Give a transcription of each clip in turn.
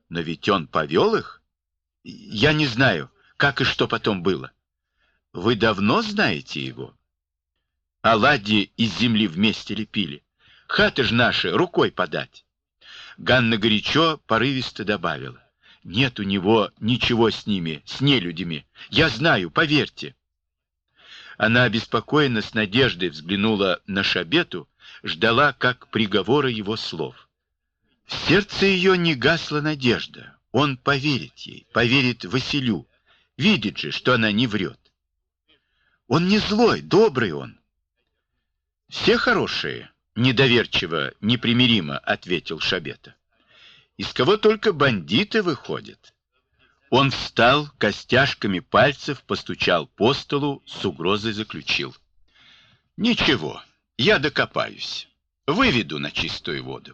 Но ведь он повел их? Я не знаю, как и что потом было. Вы давно знаете его? Оладьи из земли вместе лепили. Хаты ж наши, рукой подать. Ганна горячо, порывисто добавила. Нет у него ничего с ними, с нелюдями. Я знаю, поверьте. Она обеспокоенно с надеждой взглянула на Шабету, ждала как приговора его слов. В сердце ее не гасла надежда. Он поверит ей, поверит Василю. Видит же, что она не врет. Он не злой, добрый он. Все хорошие, недоверчиво, непримиримо ответил Шабета. Из кого только бандиты выходят. Он встал, костяшками пальцев постучал по столу, с угрозой заключил. Ничего, я докопаюсь. Выведу на чистую воду.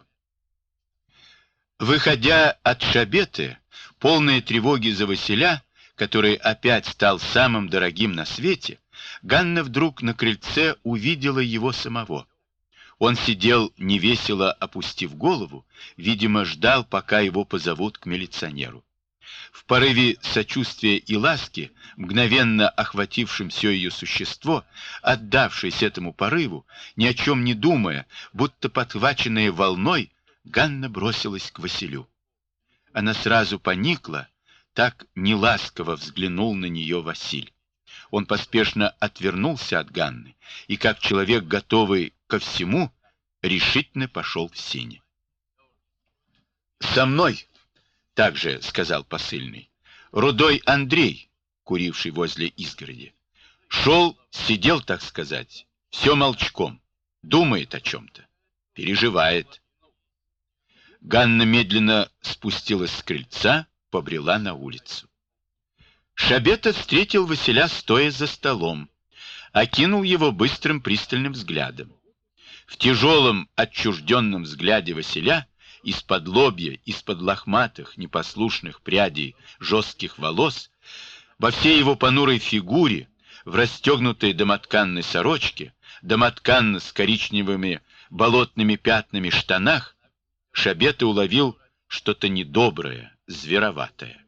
Выходя от Шабеты, полные тревоги за Василя, который опять стал самым дорогим на свете, Ганна вдруг на крыльце увидела его самого. Он сидел невесело опустив голову, видимо, ждал, пока его позовут к милиционеру. В порыве сочувствия и ласки, мгновенно охватившим все ее существо, отдавшись этому порыву, ни о чем не думая, будто подхваченная волной, Ганна бросилась к Василю. Она сразу поникла, так неласково взглянул на нее Василь. Он поспешно отвернулся от Ганны и, как человек, готовый ко всему, решительно пошел в сени. «Со мной!» — также сказал посыльный. Рудой Андрей, куривший возле изгороди. Шел, сидел, так сказать, все молчком, думает о чем-то, переживает. Ганна медленно спустилась с крыльца, побрела на улицу. Шабета встретил Василя стоя за столом, окинул его быстрым пристальным взглядом. В тяжелом отчужденном взгляде Василя из-под лобья, из-под лохматых, непослушных прядей жестких волос, во всей его понурой фигуре, в расстегнутой домотканной сорочке, домотканно с коричневыми болотными пятнами штанах, Шабета уловил что-то недоброе, звероватое.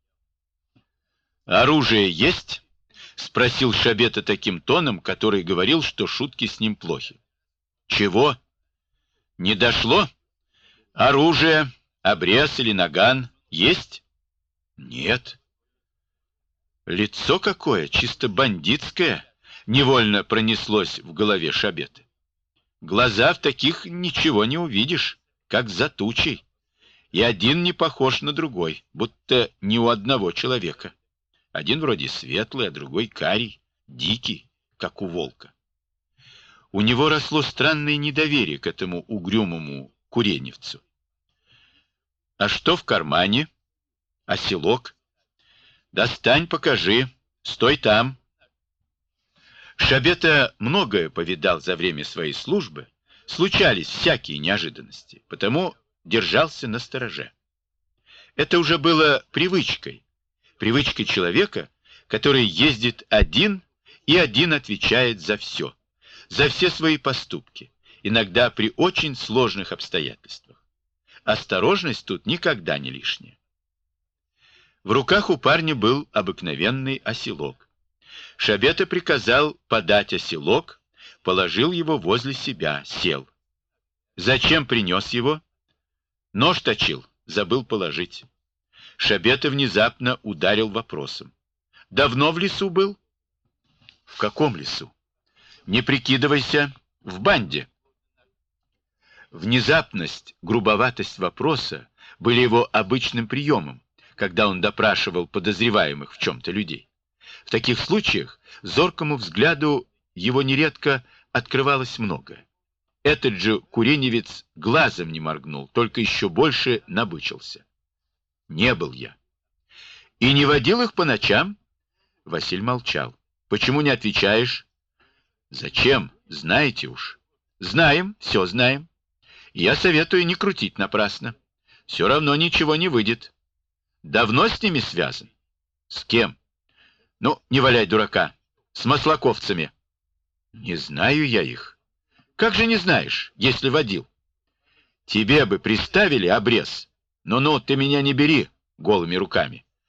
«Оружие есть?» — спросил Шабета таким тоном, который говорил, что шутки с ним плохи. «Чего? Не дошло? Оружие, обрез или наган есть?» «Нет». «Лицо какое, чисто бандитское!» — невольно пронеслось в голове Шабеты. «Глаза в таких ничего не увидишь, как за тучей, и один не похож на другой, будто не у одного человека. Один вроде светлый, а другой карий, дикий, как у волка». У него росло странное недоверие к этому угрюмому куреневцу. «А что в кармане? Оселок? Достань, покажи. Стой там». Шабета многое повидал за время своей службы, случались всякие неожиданности, потому держался настороже. Это уже было привычкой человека, который ездит один и один отвечает за все свои поступки, иногда при очень сложных обстоятельствах. Осторожность тут никогда не лишняя. В руках у парня был обыкновенный оселок. Шабета приказал подать оселок, положил его возле себя, сел. «Зачем принес его?» «Нож точил, забыл положить». Шабета внезапно ударил вопросом. «Давно в лесу был?» «В каком лесу?» «Не прикидывайся, в банде». Внезапность, грубоватость вопроса были его обычным приемом, когда он допрашивал подозреваемых в чем-то людей. В таких случаях зоркому взгляду его нередко открывалось многое. Этот же куреневец глазом не моргнул, только еще больше набычился. «Не был я». «И не водил их по ночам?» Василь молчал. «Почему не отвечаешь?» «Зачем? Знаете уж». «Знаем, все знаем. Я советую не крутить напрасно. Все равно ничего не выйдет. Давно с ними связан?» «С кем?» «Ну, не валяй дурака. С маслаковцами». «Не знаю я их». «Как же не знаешь, если водил?» «Тебе бы приставили обрез. Ну-ну, ты меня не бери голыми руками.